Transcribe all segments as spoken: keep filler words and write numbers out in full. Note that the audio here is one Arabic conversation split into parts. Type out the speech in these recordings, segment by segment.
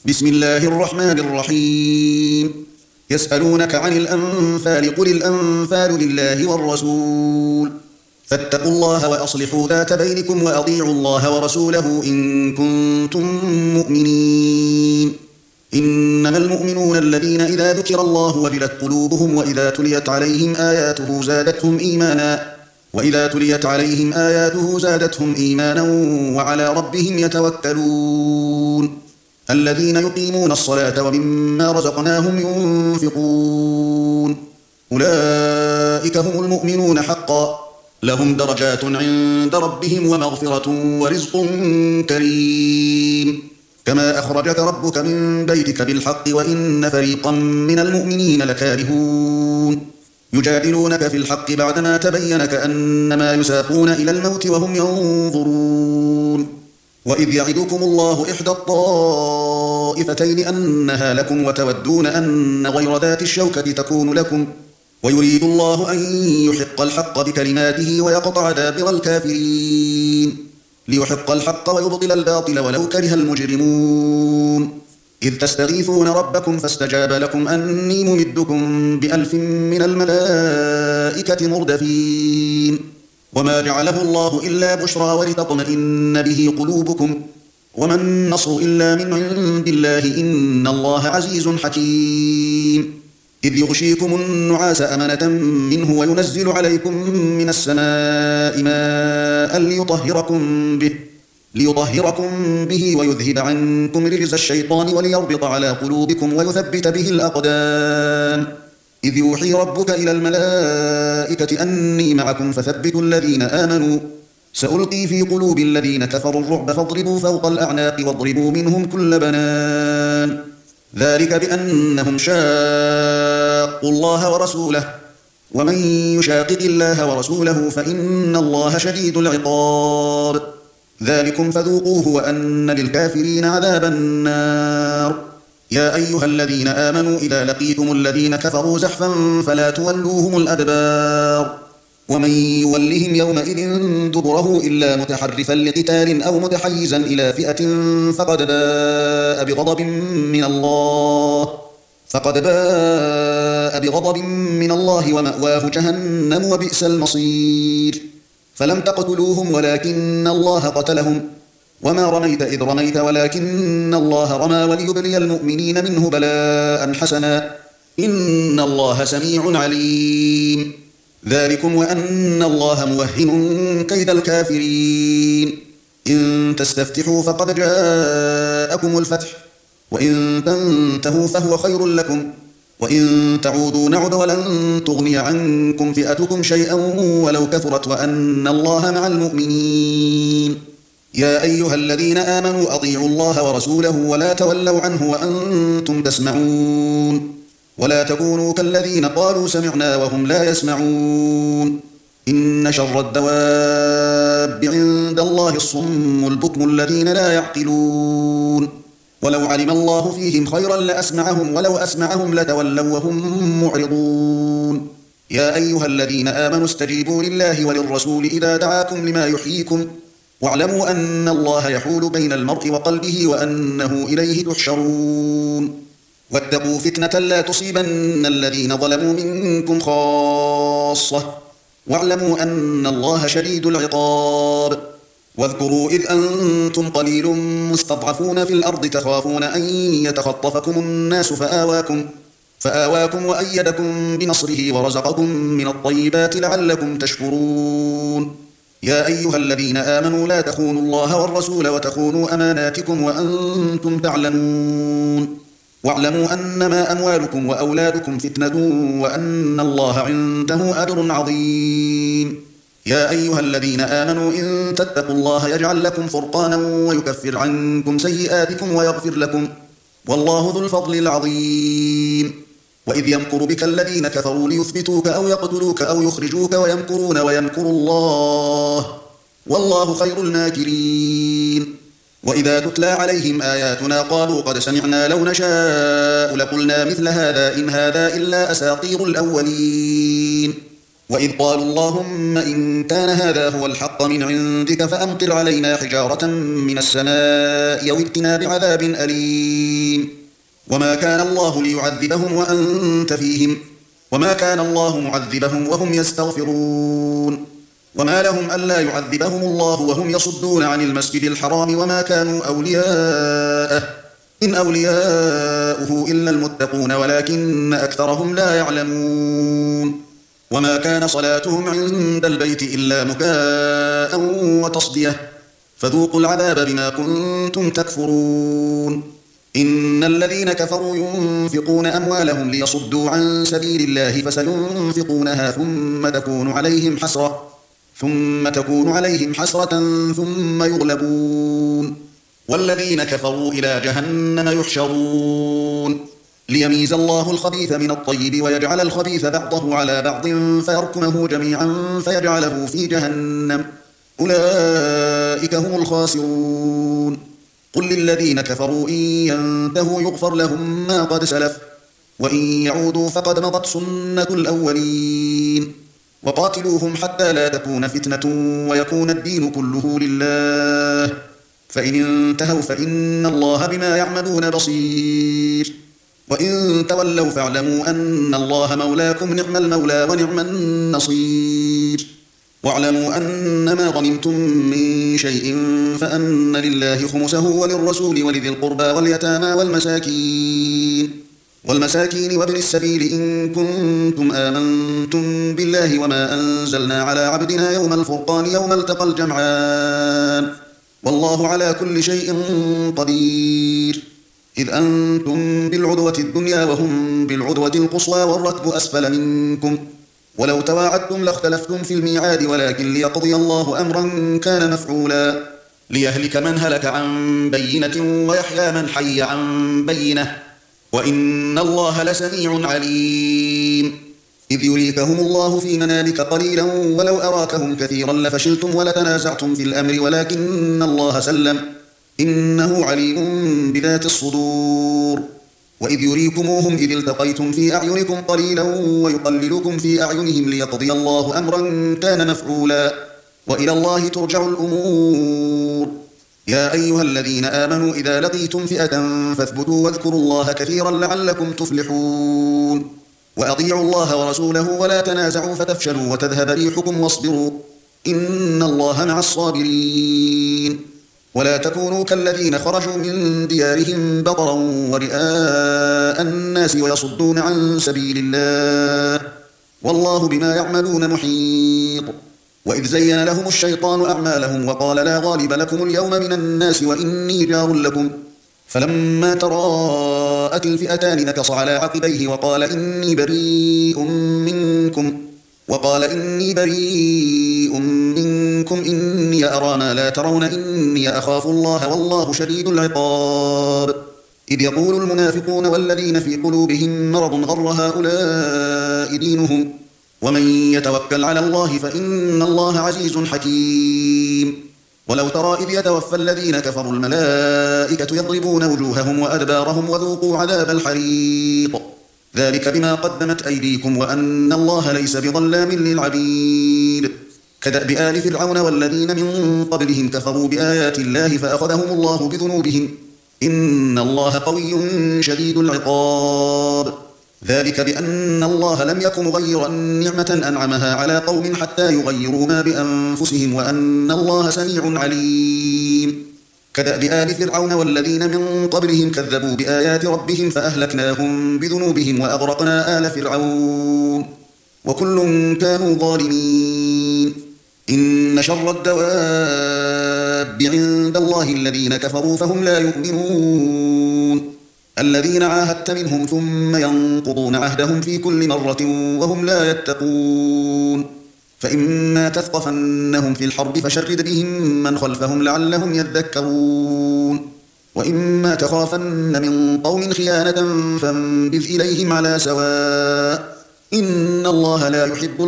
بسم الله الرحمن الرحيم. يسألونك عن الأنفال قل الأنفال لله والرسول فاتقوا الله وأصلحوا ذات بينكم وأطيعوا الله ورسوله إن كنتم مؤمنين. إنما المؤمنون الذين إذا ذكر الله وجلت قلوبهم وإذا تليت عليهم آياته زادتهم إيمانا وإذا تليت عليهم آياته زادتهم إيمانا وعلى ربهم يتوكلون. الذين يقيمون الصلاة ومما رزقناهم ينفقون أولئك هم المؤمنون حقا لهم درجات عند ربهم ومغفرة ورزق كريم. كما أخرجك ربك من بيتك بالحق وإن فريقا من المؤمنين لكارهون يجادلونك في الحق بعدما تبين كأنما يساقون إلى الموت وهم ينظرون. وإذ يعدكم الله إحدى الطائفتين أنها لكم وتودون أن غير ذات الشوكة تكون لكم ويريد الله أن يحق الحق بكلماته ويقطع دابر الكافرين ليحق الحق ويبطل الباطل ولو كره المجرمون. إذ تستغيثون ربكم فاستجاب لكم أني ممدكم بألف من الملائكة مردفين وما جعله الله إلا بشرى ولتطمئن به قلوبكم وما النصر إلا من عند الله إن الله عزيز حكيم. إذ يغشيكم النعاس أمنة منه وينزل عليكم من السماء ماء ليطهركم به ليطهركم به ويذهب عنكم رجز الشيطان وليربط على قلوبكم ويثبت به الأقدام. إذ يوحي ربك إلى الملائكة أني معكم فثبتوا الذين آمنوا سألقي في قلوب الذين كفروا الرعب فاضربوا فوق الأعناق واضربوا منهم كل بنان ذلك بأنهم شاقوا الله ورسوله ومن يشاقق الله ورسوله فإن الله شديد العقاب. ذلكم فذوقوه وأن للكافرين عذاب النار. يا أيها الذين آمنوا إذا لقيتم الذين كفروا زحفا فلا تولوهم الأدبار ومن يولهم يومئذ دبره إلا متحرفا لقتال أو متحيزا إلى فئة فقد باء بغضب من الله فقد باء بغضب من الله ومأواه جهنم وبئس المصير. فلم تقتلوهم ولكن الله قتلهم وما رميت إذ رميت ولكن الله رمى وليبلي المؤمنين منه بلاء حسنا إن الله سميع عليم. ذلكم وأن الله موهن كيد الكافرين. إن تستفتحوا فقد جاءكم الفتح وإن تنتهوا فهو خير لكم وإن تعودوا نعد ولن تغني عنكم فئتكم شيئا ولو كثرت وأن الله مع المؤمنين. يا أيها الذين آمنوا أطيعوا الله ورسوله ولا تولوا عنه وأنتم تسمعون ولا تكونوا كالذين قالوا سمعنا وهم لا يسمعون. إن شر الدواب عند الله الصم البكم الذين لا يعقلون ولو علم الله فيهم خيرا لأسمعهم ولو أسمعهم لتولوا وهم معرضون. يا أيها الذين آمنوا استجيبوا لله وللرسول إذا دعاكم لما يحييكم واعلموا أن الله يحول بين المرء وقلبه وأنه إليه تحشرون. واتقوا فتنة لا تصيبن الذين ظلموا منكم خاصة واعلموا أن الله شديد العقاب. واذكروا إذ أنتم قليل مستضعفون في الأرض تخافون أن يتخطفكم الناس فآواكم, فآواكم وأيدكم بنصره ورزقكم من الطيبات لعلكم تشكرون. يا أيها الذين آمنوا لا تخونوا الله والرسول وتخونوا أماناتكم وأنتم تعلمون واعلموا أنما أموالكم وأولادكم فتنة وأن الله عنده أجر عظيم. يا أيها الذين آمنوا إن تتقوا الله يجعل لكم فرقانا ويكفر عنكم سيئاتكم ويغفر لكم والله ذو الفضل العظيم. وإذ يمكر بك الذين كفروا ليثبتوك أو يقتلوك أو يخرجوك ويمكرون ويمكر الله والله خير الماكرين. وإذا تتلى عليهم آياتنا قالوا قد سمعنا لو نشاء لقلنا مثل هذا إن هذا إلا أساطير الأولين. وإذ قالوا اللهم إن كان هذا هو الحق من عندك فأمطر علينا حجارة من السماء أو ائتنا بعذاب أليم وما كان الله ليعذبهم وأنت فيهم وما كان الله معذبهم وهم يستغفرون وما لهم ألا يعذبهم الله وهم يصدون عن المسجد الحرام وما كانوا أولياءه إن أولياؤه إلا المتقون ولكن أكثرهم لا يعلمون وما كان صلاتهم عند البيت إلا مكاء وتصدية فذوقوا العذاب بما كنتم تكفرون إن الذين كفروا ينفقون أموالهم ليصدوا عن سبيل الله فسينفقونها ثم تكون عليهم حسرة ثم تكون عليهم حسرة ثم يغلبون والذين كفروا إلى جهنم يحشرون ليميز الله الخبيث من الطيب ويجعل الخبيث بعضه على بعض فيركمه جميعا فيجعله في جهنم أولئك هم الخاسرون قل للذين كفروا إن ينتهوا يغفر لهم ما قد سلف وإن يعودوا فقد مضت سنة الأولين وقاتلوهم حتى لا تكون فتنة ويكون الدين كله لله فإن انتهوا فإن الله بما يعملون بصير وإن تولوا فاعلموا أن الله مولاكم نعم المولى ونعم النصير واعلموا أن ما غنمتم من شيء فأن لله خمسه وللرسول ولذي القربى واليتامى والمساكين والمساكين وابن السبيل إن كنتم آمنتم بالله وما أنزلنا على عبدنا يوم الفرقان يوم التقى الجمعان والله على كل شيء قدير إذ أنتم بالعدوة الدنيا وهم بالعدوة القصوى والركب أسفل منكم ولو تواعدتم لاختلفتم في الميعاد ولكن ليقضي الله أمرا كان مفعولا ليهلك من هلك عن بينة ويحيى من حي عن بينة وإن الله لسميع عليم إذ يريكهم الله في منامك قليلا ولو أراكهم كثيرا لفشلتم ولتنازعتم في الأمر ولكن الله سلم إنه عليم بذات الصدور وإذ يريكموهم إذ التقيتم في أعينكم قليلا ويقللكم في أعينهم ليقضي الله أمرا كان مفعولا وإلى الله ترجع الأمور يا أيها الذين آمنوا إذا لقيتم فئة فاثبتوا واذكروا الله كثيرا لعلكم تفلحون وأطيعوا الله ورسوله ولا تنازعوا فتفشلوا وتذهب ريحكم واصبروا إن الله مع الصابرين ولا تكونوا كالذين خرجوا من ديارهم بطرا ورئاء الناس ويصدون عن سبيل الله والله بما يعملون محيط وإذ زين لهم الشيطان أعمالهم وقال لا غالب لكم اليوم من الناس وإني جار لكم فلما تراءت الفئتان نكص على عقبيه وقال إني بريء منكم وقال إني بريء منكم إني أرى ما لا ترون إني أخاف الله والله شديد العقاب إذ يقول المنافقون والذين في قلوبهم مرض غر هؤلاء دينهم ومن يتوكل على الله فإن الله عزيز حكيم ولو ترى إذ يتوفى الذين كفروا الملائكة يضربون وجوههم وأدبارهم وذوقوا عذاب الحريق ذلك بما قدمت أيديكم وأن الله ليس بظلام للعبيد كدأب آل فرعون والذين من قبلهم كفروا بآيات الله فأخذهم الله بذنوبهم إن الله قوي شديد العقاب ذلك بأن الله لم يكن مغيرا نعمة أنعمها على قوم حتى يغيروا ما بأنفسهم وأن الله سميع عليم كدأب آل فرعون والذين من قبلهم كذبوا بآيات ربهم فأهلكناهم بذنوبهم وأغرقنا آل فرعون وكل كانوا ظالمين إن شر الدواب عند الله الذين كفروا فهم لا يؤمنون الذين عاهدت منهم ثم ينقضون عهدهم في كل مرة وهم لا يتقون فإما تثقفنهم في الحرب فشرد بهم من خلفهم لعلهم يذكرون وإما تخافن من قوم خيانة فانبذ إليهم على سواء إن الله لا يحب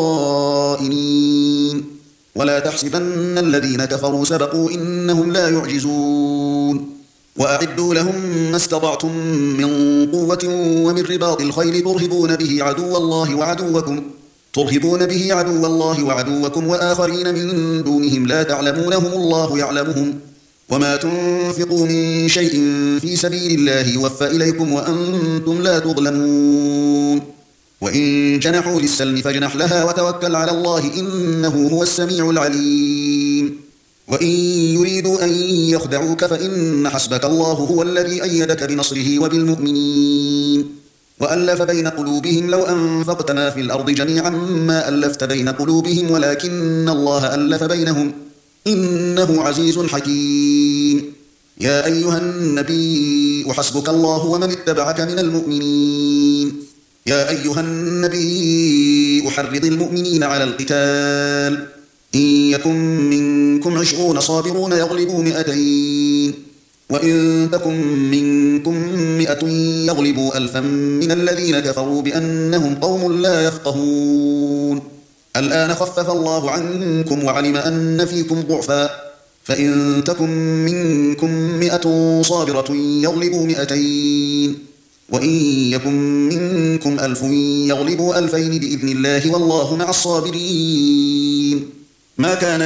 الخائنين ولا تحسبن الذين كفروا سبقوا إنهم لا يعجزون وأعدوا لهم ما استطعتم من قوة ومن رباط الخيل ترهبون به عدو الله وعدوكم ترهبون به عدو الله وعدوكم وآخرين من دونهم لا تعلمونهم الله يعلمهم وما تنفقوا من شيء في سبيل الله يوفى إليكم وأنتم لا تظلمون وإن جنحوا للسلم فاجنح لها وتوكل على الله إنه هو السميع العليم وإن يريدوا أن يخدعوك فإن حسبك الله هو الذي أيدك بنصره وبالمؤمنين وألف بين قلوبهم لو أنفقت ما في الأرض جميعا ما ألفت بين قلوبهم ولكن الله ألف بينهم إنه عزيز حكيم يا أيها النبي حسبك الله ومن اتبعك من المؤمنين يا أيها النبي أحرض المؤمنين على القتال إن يكن منكم عشرون صابرون يغلبوا مئتين وإن تكن منكم مئة يغلبوا ألفا من الذين كفروا بأنهم قوم لا يفقهون الآن خفف الله عنكم وعلم أن فيكم ضعفا فإن تكن منكم مئة صابرة يغلبوا مئتين وإن يكن منكم ألف يغلبوا ألفين بإذن الله والله مع الصابرين ما كان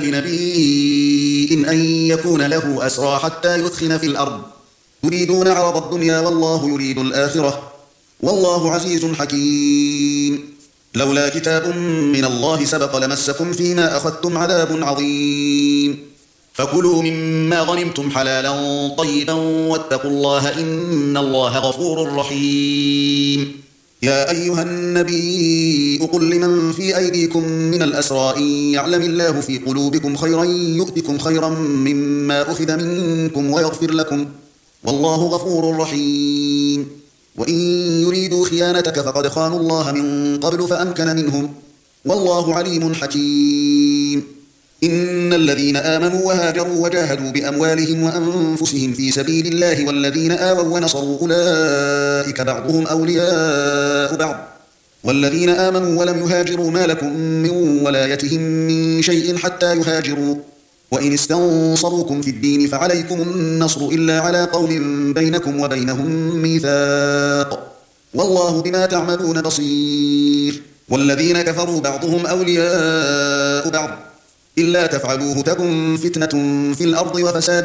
لنبي أن يكون له أسرى حتى يثخن في الأرض تريدون عرض الدنيا والله يريد الآخرة والله عزيز حكيم لولا كتاب من الله سبق لمسكم فيما أخذتم عذاب عظيم فكلوا مما غنمتم حلالا طيبا واتقوا الله إن الله غفور رحيم يا أيها النبي قل لمن في أيديكم من الأسرى إن يعلم الله في قلوبكم خيرا يؤتكم خيرا مما أخذ منكم ويغفر لكم والله غفور رحيم وإن يريدوا خيانتك فقد خانوا الله من قبل فأمكن منهم والله عليم حكيم إن الذين آمنوا وهاجروا وجاهدوا بأموالهم وأنفسهم في سبيل الله والذين آووا ونصروا أولئك بعضهم أولياء بعض والذين آمنوا ولم يهاجروا ما لكم من ولايتهم من شيء حتى يهاجروا وإن استنصروكم في الدين فعليكم النصر إلا على قوم بينكم وبينهم ميثاق والله بما تعملون بصير والذين كفروا بعضهم أولياء بعض إلا تفعلوه تكن فتنة في الأرض وفساد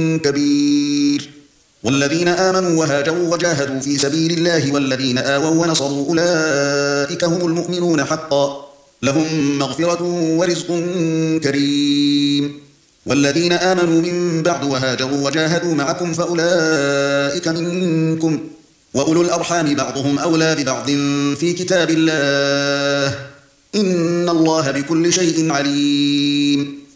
كبير والذين آمنوا وهاجروا وجاهدوا في سبيل الله والذين آووا ونصروا أولئك هم المؤمنون حقا لهم مغفرة ورزق كريم والذين آمنوا من بعد وهاجروا وجاهدوا معكم فأولئك منكم وأولو الأرحام بعضهم أولى ببعض في كتاب الله إن الله بكل شيء عليم